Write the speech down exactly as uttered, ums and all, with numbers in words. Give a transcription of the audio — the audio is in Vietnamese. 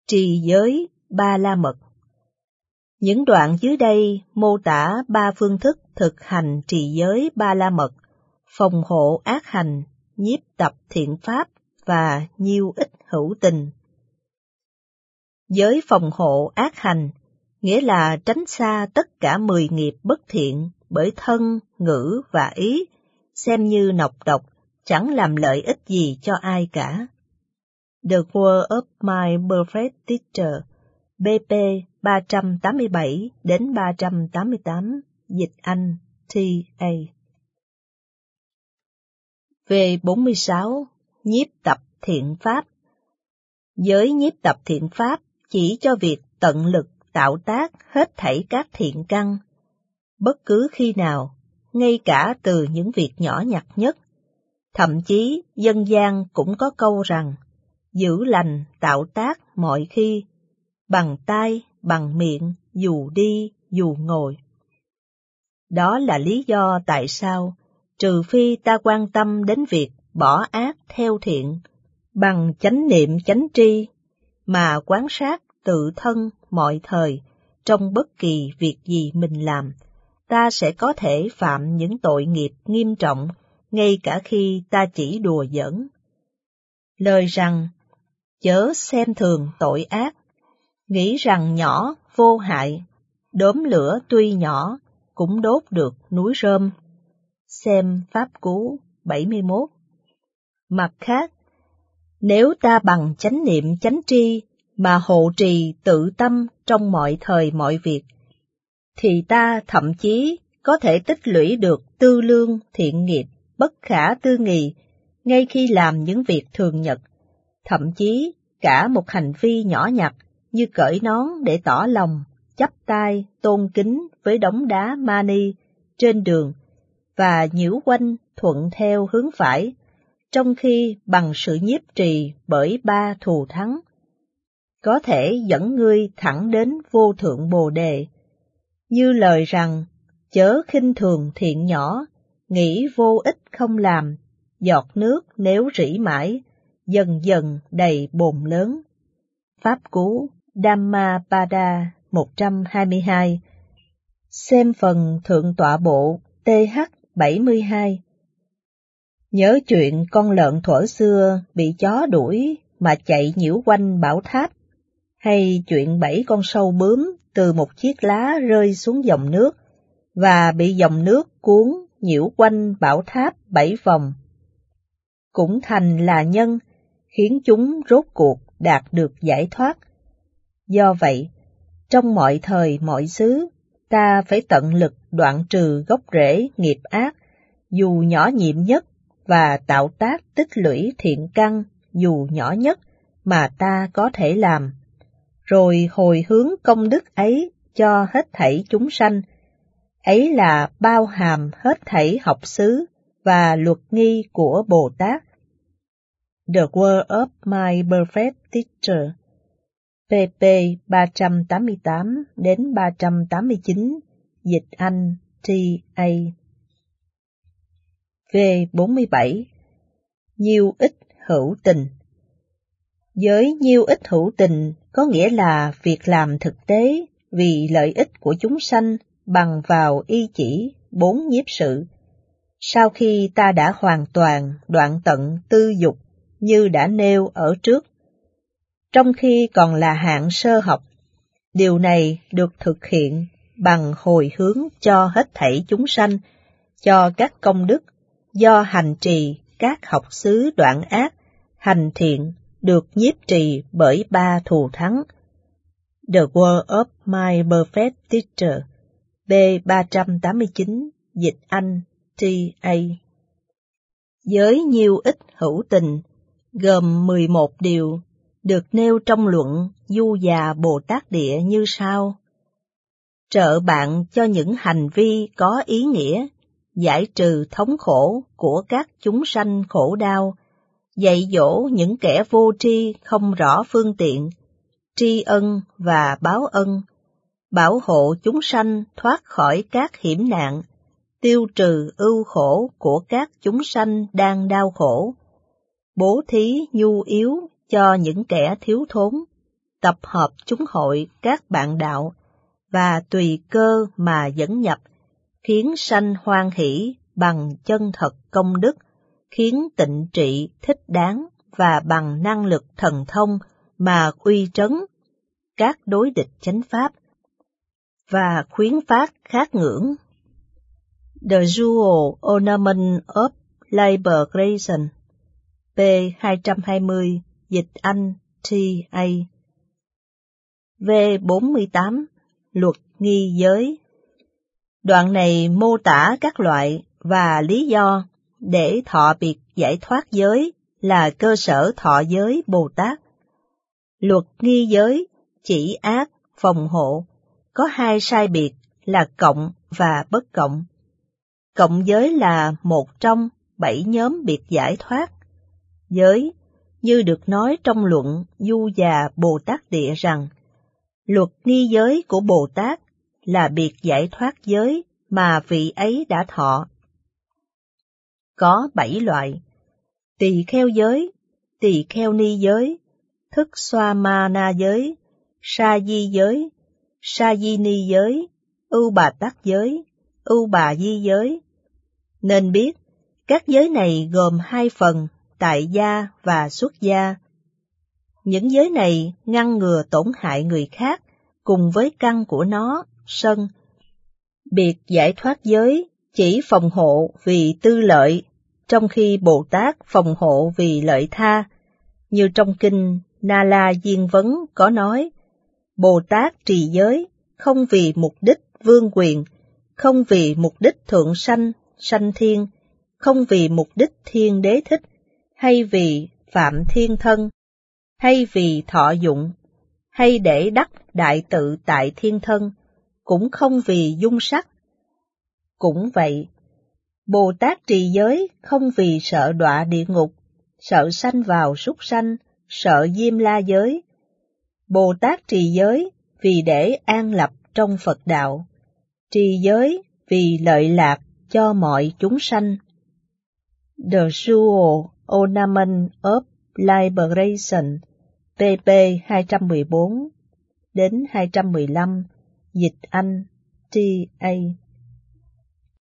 Trì giới Ba La Mật. Những đoạn dưới đây mô tả ba phương thức thực hành trì giới Ba La Mật, phòng hộ ác hành, nhiếp tập thiện pháp và nhiêu ích hữu tình. Giới phòng hộ ác hành nghĩa là tránh xa tất cả mười nghiệp bất thiện bởi thân, ngữ và ý, xem như nọc độc, chẳng làm lợi ích gì cho ai cả. The Word of My Perfect Teacher, B P ba trăm tám mươi bảy đến ba trăm tám mươi tám, dịch Anh T A. V bốn mươi sáu. Nhiếp tập thiện pháp. Giới nhiếp tập thiện pháp chỉ cho việc tận lực tạo tác hết thảy các thiện căn, bất cứ khi nào, ngay cả từ những việc nhỏ nhặt nhất. Thậm chí dân gian cũng có câu rằng, giữ lành tạo tác mọi khi, bằng tai, bằng miệng, dù đi, dù ngồi. Đó là lý do tại sao, trừ phi ta quan tâm đến việc bỏ ác theo thiện, bằng chánh niệm chánh tri, mà quán sát tự thân mọi thời, trong bất kỳ việc gì mình làm, ta sẽ có thể phạm những tội nghiệp nghiêm trọng, ngay cả khi ta chỉ đùa giỡn. Lời rằng, chớ xem thường tội ác, nghĩ rằng nhỏ, vô hại, đốm lửa tuy nhỏ, cũng đốt được núi rơm. Xem Pháp Cú bảy mươi mốt. Mặt khác, nếu ta bằng chánh niệm chánh tri mà hộ trì tự tâm trong mọi thời mọi việc, thì ta thậm chí có thể tích lũy được tư lương thiện nghiệp bất khả tư nghị ngay khi làm những việc thường nhật, thậm chí cả một hành vi nhỏ nhặt như cởi nón để tỏ lòng, chắp tay, tôn kính với đống đá mani trên đường và nhiễu quanh thuận theo hướng phải, trong khi bằng sự nhiếp trì bởi ba thù thắng, có thể dẫn ngươi thẳng đến vô thượng Bồ Đề. Như lời rằng, chớ khinh thường thiện nhỏ, nghĩ vô ích không làm, giọt nước nếu rỉ mãi, dần dần đầy bồn lớn. Pháp Cú Dhammapada một trăm hai mươi hai. Xem phần Thượng Tọa Bộ T H bảy mươi hai. Nhớ chuyện con lợn thuở xưa bị chó đuổi mà chạy nhiễu quanh bảo tháp, hay chuyện bảy con sâu bướm từ một chiếc lá rơi xuống dòng nước và bị dòng nước cuốn nhiễu quanh bảo tháp bảy vòng, cũng thành là nhân khiến chúng rốt cuộc đạt được giải thoát. Do vậy, trong mọi thời mọi xứ, ta phải tận lực đoạn trừ gốc rễ nghiệp ác, dù nhỏ nhiệm nhất, và tạo tác tích lũy thiện căn, dù nhỏ nhất, mà ta có thể làm, rồi hồi hướng công đức ấy cho hết thảy chúng sanh. Ấy là bao hàm hết thảy học xứ và luật nghi của Bồ Tát. The Word of My Perfect Teacher, P P ba trăm tám mươi tám đến ba trăm tám mươi chín, dịch Anh T A. V bốn mươi bảy. Nhiêu ích hữu tình. Giới nhiêu ích hữu tình có nghĩa là việc làm thực tế vì lợi ích của chúng sanh bằng vào y chỉ bốn nhiếp sự. Sau khi ta đã hoàn toàn đoạn tận tư dục như đã nêu ở trước, trong khi còn là hạng sơ học, điều này được thực hiện bằng hồi hướng cho hết thảy chúng sanh, cho các công đức, do hành trì các học xứ đoạn ác, hành thiện, được nhiếp trì bởi ba thù thắng. The Word of My Perfect Teacher, B ba trăm tám mươi chín, dịch Anh T A. Giới nhiêu ích hữu tình gồm mười một điều, được nêu trong luận Du Già Bồ Tát Địa như sau. Trợ bạn cho những hành vi có ý nghĩa, giải trừ thống khổ của các chúng sanh khổ đau, dạy dỗ những kẻ vô tri không rõ phương tiện, tri ân và báo ân, bảo hộ chúng sanh thoát khỏi các hiểm nạn, tiêu trừ ưu khổ của các chúng sanh đang đau khổ, bố thí nhu yếu cho những kẻ thiếu thốn, tập hợp chúng hội các bạn đạo, và tùy cơ mà dẫn nhập, khiến sanh hoan hỷ bằng chân thật công đức, khiến tịnh trị thích đáng và bằng năng lực thần thông mà uy trấn các đối địch chánh pháp, và khuyến phát khát ngưỡng. The Jewel Ornament of Liberation, p. hai trăm hai mươi, dịch Anh T A. V bốn mươi tám. Luật nghi giới. Đoạn này mô tả các loại và lý do để thọ biệt giải thoát giới là cơ sở thọ giới Bồ Tát. Luật nghi giới chỉ ác, phòng hộ, có hai sai biệt là cộng và bất cộng. Cộng giới là một trong bảy nhóm biệt giải thoát. Giới, như được nói trong luận Du Già Bồ Tát Địa rằng, luật nghi giới của Bồ Tát là biệt giải thoát giới mà vị ấy đã thọ. Có bảy loại: tỳ kheo giới, tỳ kheo ni giới, thức xoa ma na giới, sa di giới, sa di ni giới, ưu bà tắc giới, ưu bà di giới. Nên biết, các giới này gồm hai phần, tại gia và xuất gia. Những giới này ngăn ngừa tổn hại người khác, cùng với căn của nó, sân. Biệt giải thoát giới chỉ phòng hộ vì tư lợi, trong khi Bồ Tát phòng hộ vì lợi tha. Như trong kinh Na La Diên Vấn có nói, Bồ Tát trì giới không vì mục đích vương quyền, không vì mục đích thượng sanh, sanh thiên, không vì mục đích thiên đế thích, hay vì phạm thiên thân, hay vì thọ dụng, hay để đắc đại tự tại thiên thân, cũng không vì dung sắc. Cũng vậy, Bồ Tát trì giới không vì sợ đọa địa ngục, sợ sanh vào súc sanh, sợ diêm la giới. Bồ Tát trì giới vì để an lập trong Phật đạo, trì giới vì lợi lạc cho mọi chúng sanh. The Jewel Ornament of Liberation, pp hai trăm mười bốn đến hai trăm mười lăm, dịch Anh T A.